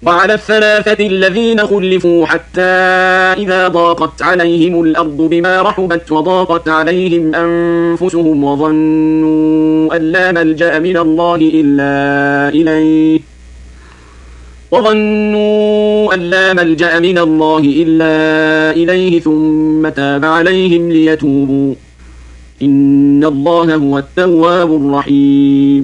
وعلى الثلاثة الذين خلفوا حتى إذا ضاقت عليهم الأرض بما رحبت وضاقت عليهم أنفسهم وظنوا أن لا ملجأ من الله إلا إليه ثم تاب عليهم ليتوبوا إن الله هو التواب الرحيم.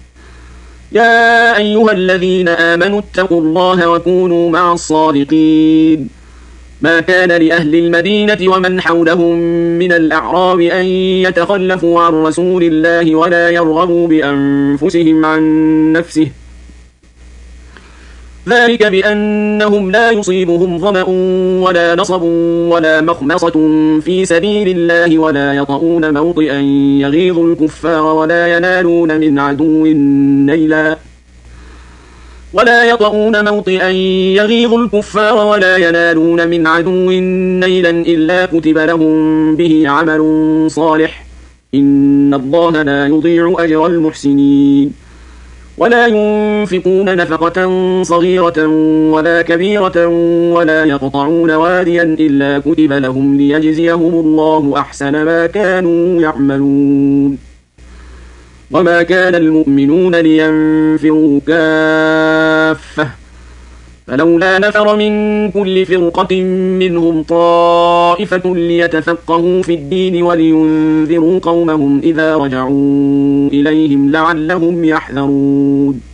يا أيها الذين آمنوا اتقوا الله وكونوا مع الصادقين. ما كان لأهل المدينة ومن حولهم من الأعراب أن يتخلفوا عن رسول الله ولا يرغبوا بأنفسهم عن نفسه، ذلك بأنهم لا يصيبهم ظمأ ولا نصب ولا مخمصة في سبيل الله ولا يطؤون موطئا يغيظ الكفار ولا ينالون من عدو نيلا إلا كتب لهم به عمل صالح إن الله لا يضيع أجر المحسنين. ولا ينفقون نفقة صغيرة ولا كبيرة ولا يقطعون واديا إلا كتب لهم ليجزيهم الله أحسن ما كانوا يعملون. وما كان المؤمنون لينفروا كافة فلولا نفر من كل فرقة منهم طائفة ليتفقهوا في الدين ولينذروا قومهم إذا رجعوا إليهم لعلهم يحذرون.